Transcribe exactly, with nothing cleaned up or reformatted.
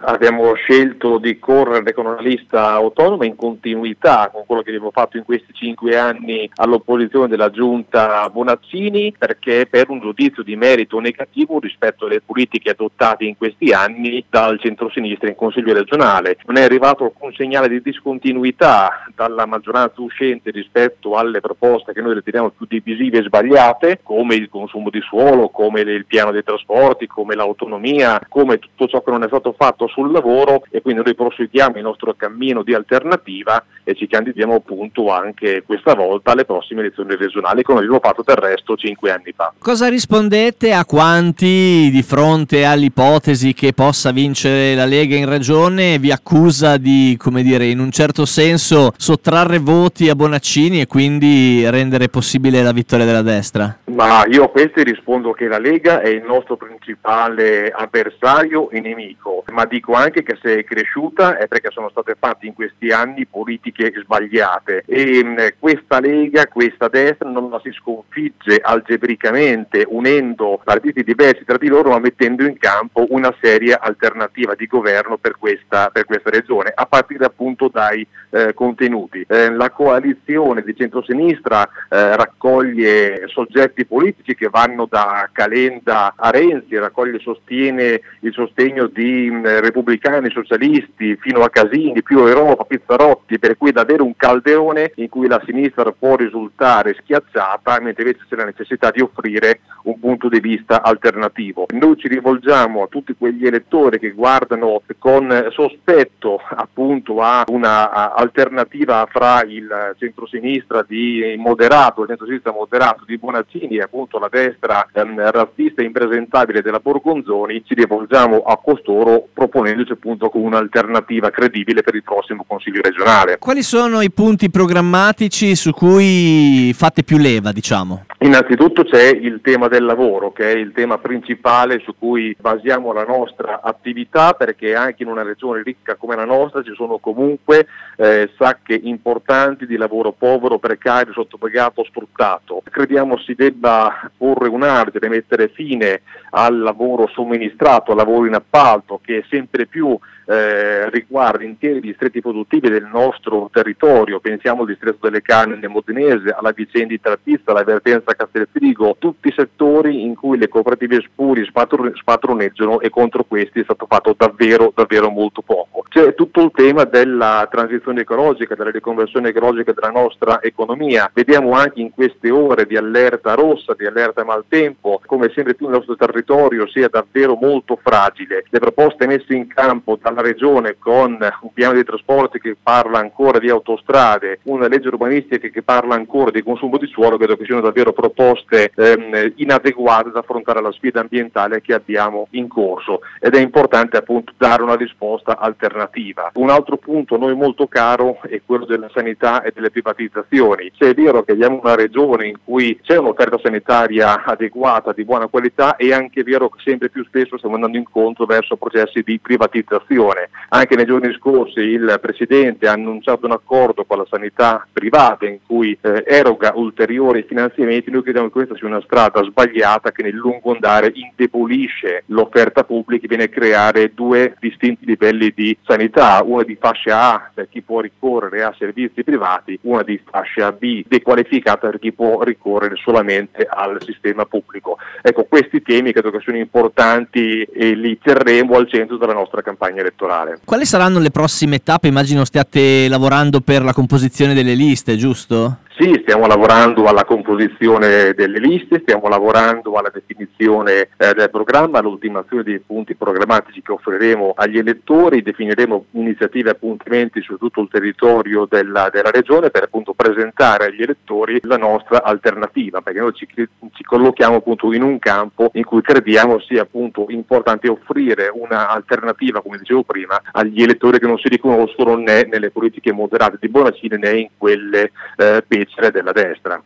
Abbiamo scelto di correre con una lista autonoma in continuità con quello che abbiamo fatto in questi cinque anni all'opposizione della giunta Bonaccini, perché per un giudizio di merito negativo rispetto alle politiche adottate in questi anni dal centrosinistra in Consiglio regionale. Non è arrivato alcun segnale di discontinuità dalla maggioranza uscente rispetto alle proposte che noi riteniamo più divisive e sbagliate, come il consumo di suolo, come il piano dei trasporti, come l'autonomia, come tutto ciò che non è stato fatto sul lavoro, e quindi noi proseguiamo il nostro cammino di alternativa e ci candidiamo appunto anche questa volta alle prossime elezioni regionali, come abbiamo fatto del resto cinque anni fa. Cosa rispondete a quanti, di fronte all'ipotesi che possa vincere la Lega in regione, vi accusa di, come dire, in un certo senso sottrarre voti a Bonaccini e quindi rendere possibile la vittoria della destra? Ma io a questi rispondo che la Lega è il nostro principale avversario e nemico, ma dico anche che se è cresciuta è perché sono state fatte in questi anni politiche sbagliate e mh, questa Lega, questa destra non la si sconfigge algebricamente unendo partiti diversi tra di loro, ma mettendo in campo una seria alternativa di governo per questa, per questa regione, a partire appunto dai eh, contenuti. Eh, la coalizione di centrosinistra eh, raccoglie soggetti politici che vanno da Calenda a Renzi, raccoglie sostiene il sostegno di mh, repubblicani, socialisti, fino a Casini, più Europa, Pizzarotti, per cui è davvero un calderone in cui la sinistra può risultare schiacciata, mentre invece c'è la necessità di offrire un punto di vista alternativo. Noi ci rivolgiamo a tutti quegli elettori che guardano con sospetto appunto a una a, alternativa fra il centrosinistra di moderato, il centrosinistra moderato di Bonaccini e appunto la destra ehm, razzista e impresentabile della Borgonzoni. Ci rivolgiamo a costoro proponendoci appunto con un'alternativa credibile per il prossimo Consiglio regionale. Quali sono i punti programmatici su cui fate più leva, diciamo? Innanzitutto c'è il tema del lavoro, che è il tema principale su cui basiamo la nostra attività, perché anche in una regione ricca come la nostra ci sono comunque eh, sacche importanti di lavoro povero, precario, sottopagato, sfruttato. Crediamo si debba porre un argine, mettere fine al lavoro somministrato, al lavoro in appalto, che è sempre più Eh, riguarda interi distretti produttivi del nostro territorio. Pensiamo al distretto delle Canne nel Modenese, alla vicenda di Trappizza, alla vertenza Castelfrigo, tutti settori in cui le cooperative spuri spatron- spatroneggiano, e contro questi è stato fatto davvero davvero molto poco. C'è tutto il tema della transizione ecologica, della riconversione ecologica della nostra economia. Vediamo anche in queste ore di allerta rossa, di allerta maltempo, come sempre più il nostro territorio sia davvero molto fragile. Le proposte messe in campo dalla Regione con un piano dei trasporti che parla ancora di autostrade, una legge urbanistica che parla ancora di consumo di suolo, credo che siano davvero proposte ehm, inadeguate ad affrontare la sfida ambientale che abbiamo in corso, ed è importante appunto dare una risposta alternativa. Un altro punto a noi molto caro è quello della sanità e delle privatizzazioni. Se è vero che abbiamo una regione in cui c'è un'offerta sanitaria adeguata, di buona qualità, è anche vero che sempre più spesso stiamo andando incontro verso processi di privatizzazione. Anche nei giorni scorsi il Presidente ha annunciato un accordo con la sanità privata in cui eh, eroga ulteriori finanziamenti. Noi crediamo che questa sia una strada sbagliata che nel lungo andare indebolisce l'offerta pubblica e viene a creare due distinti livelli di sanità, una di fascia A per chi può ricorrere a servizi privati, una di fascia B dequalificata per chi può ricorrere solamente al sistema pubblico. Ecco, questi temi credo che sono importanti e li terremo al centro della nostra campagna elettorale. Quali saranno le prossime tappe? Immagino stiate lavorando per la composizione delle liste, giusto? Sì, stiamo lavorando alla composizione delle liste, stiamo lavorando alla definizione eh, del programma, all'ultimazione dei punti programmatici che offriremo agli elettori, definiremo iniziative e appuntamenti su tutto il territorio della, della regione per appunto presentare agli elettori la nostra alternativa, perché noi ci, ci collochiamo appunto in un campo in cui crediamo sia appunto importante offrire una alternativa, come dicevo prima, agli elettori che non si riconoscono né nelle politiche moderate di Bonaccini né in quelle eh, della destra.